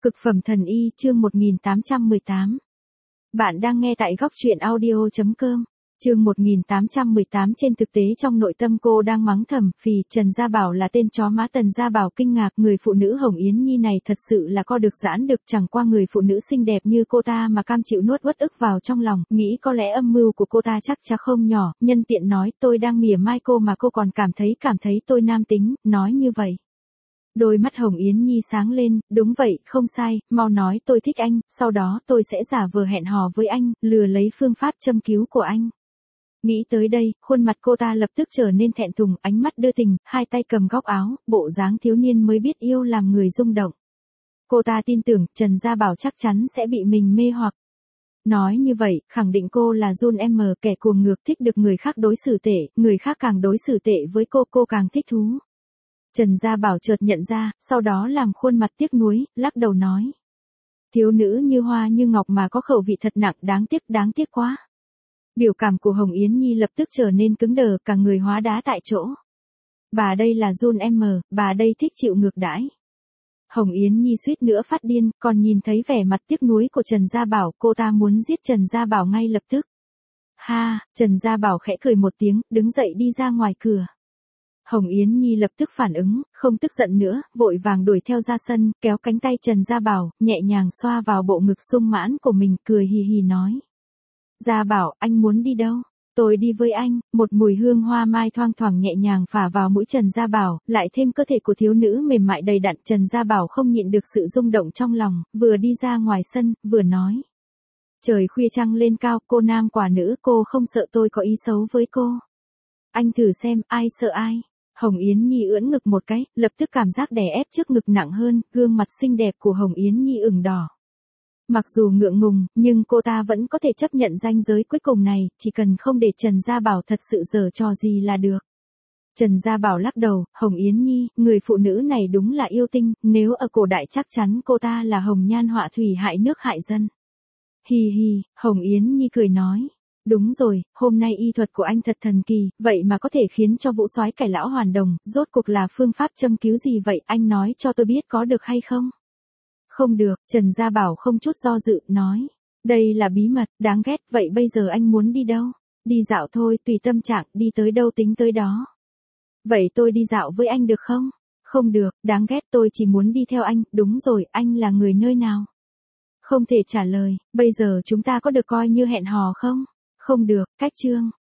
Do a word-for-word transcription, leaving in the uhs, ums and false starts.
Cực phẩm thần y chương một nghìn tám trăm mười tám. Bạn đang nghe tại góc truyện audio chấm com. Chương một nghìn tám trăm mười tám. Trên thực tế trong nội tâm cô đang mắng thầm, phì, Trần Gia Bảo là tên chó má. Tần Gia Bảo kinh ngạc, người phụ nữ Hồng Yến Nhi này thật sự là co được giãn được, chẳng qua người phụ nữ xinh đẹp như cô ta mà cam chịu nuốt uất ức vào trong lòng, nghĩ có lẽ âm mưu của cô ta chắc chắn không nhỏ, nhân tiện nói tôi đang mỉa mai cô mà cô còn cảm thấy cảm thấy tôi nam tính, nói như vậy. Đôi mắt Hồng Yến Nhi sáng lên, đúng vậy, không sai, mau nói tôi thích anh, sau đó tôi sẽ giả vờ hẹn hò với anh, lừa lấy phương pháp châm cứu của anh. Nghĩ tới đây, khuôn mặt cô ta lập tức trở nên thẹn thùng, ánh mắt đưa tình, hai tay cầm góc áo, bộ dáng thiếu niên mới biết yêu làm người rung động. Cô ta tin tưởng Trần Gia Bảo chắc chắn sẽ bị mình mê hoặc. Nói như vậy, khẳng định cô là Jun M, kẻ cuồng ngược thích được người khác đối xử tệ, người khác càng đối xử tệ với cô, cô càng thích thú. Trần Gia Bảo chợt nhận ra, sau đó làm khuôn mặt tiếc nuối, lắc đầu nói. Thiếu nữ như hoa như ngọc mà có khẩu vị thật nặng, đáng tiếc, đáng tiếc quá. Biểu cảm của Hồng Yến Nhi lập tức trở nên cứng đờ, cả người hóa đá tại chỗ. Bà đây là Jun M, bà đây thích chịu ngược đãi. Hồng Yến Nhi suýt nữa phát điên, còn nhìn thấy vẻ mặt tiếc nuối của Trần Gia Bảo, cô ta muốn giết Trần Gia Bảo ngay lập tức. Ha, Trần Gia Bảo khẽ cười một tiếng, đứng dậy đi ra ngoài cửa. Hồng Yến Nhi lập tức phản ứng, không tức giận nữa, vội vàng đuổi theo ra sân, kéo cánh tay Trần Gia Bảo, nhẹ nhàng xoa vào bộ ngực sung mãn của mình, cười hì hì nói. Gia Bảo, anh muốn đi đâu? Tôi đi với anh. Một mùi hương hoa mai thoang thoảng nhẹ nhàng phả vào mũi Trần Gia Bảo, lại thêm cơ thể của thiếu nữ mềm mại đầy đặn. Trần Gia Bảo không nhịn được sự rung động trong lòng, vừa đi ra ngoài sân, vừa nói. Trời khuya trăng lên cao, cô nam quả nữ, cô không sợ tôi có ý xấu với cô. Anh thử xem, ai sợ ai? Hồng Yến Nhi ưỡn ngực một cái, lập tức cảm giác đè ép trước ngực nặng hơn, gương mặt xinh đẹp của Hồng Yến Nhi ửng đỏ. Mặc dù ngượng ngùng, nhưng cô ta vẫn có thể chấp nhận ranh giới cuối cùng này, chỉ cần không để Trần Gia Bảo thật sự giở trò gì là được. Trần Gia Bảo lắc đầu, Hồng Yến Nhi, người phụ nữ này đúng là yêu tinh, nếu ở cổ đại chắc chắn cô ta là hồng nhan họa thủy hại nước hại dân. Hì hì, Hồng Yến Nhi cười nói. Đúng rồi, hôm nay y thuật của anh thật thần kỳ, vậy mà có thể khiến cho Vũ Soái cải lão hoàn đồng, rốt cuộc là phương pháp châm cứu gì vậy, anh nói cho tôi biết có được hay không? Không được, Trần Gia Bảo không chút do dự, nói. Đây là bí mật, đáng ghét, vậy bây giờ anh muốn đi đâu? Đi dạo thôi, tùy tâm trạng, đi tới đâu tính tới đó. Vậy tôi đi dạo với anh được không? Không được, đáng ghét, tôi chỉ muốn đi theo anh, đúng rồi, anh là người nơi nào? Không thể trả lời, bây giờ chúng ta có được coi như hẹn hò không? Không được, cách chương.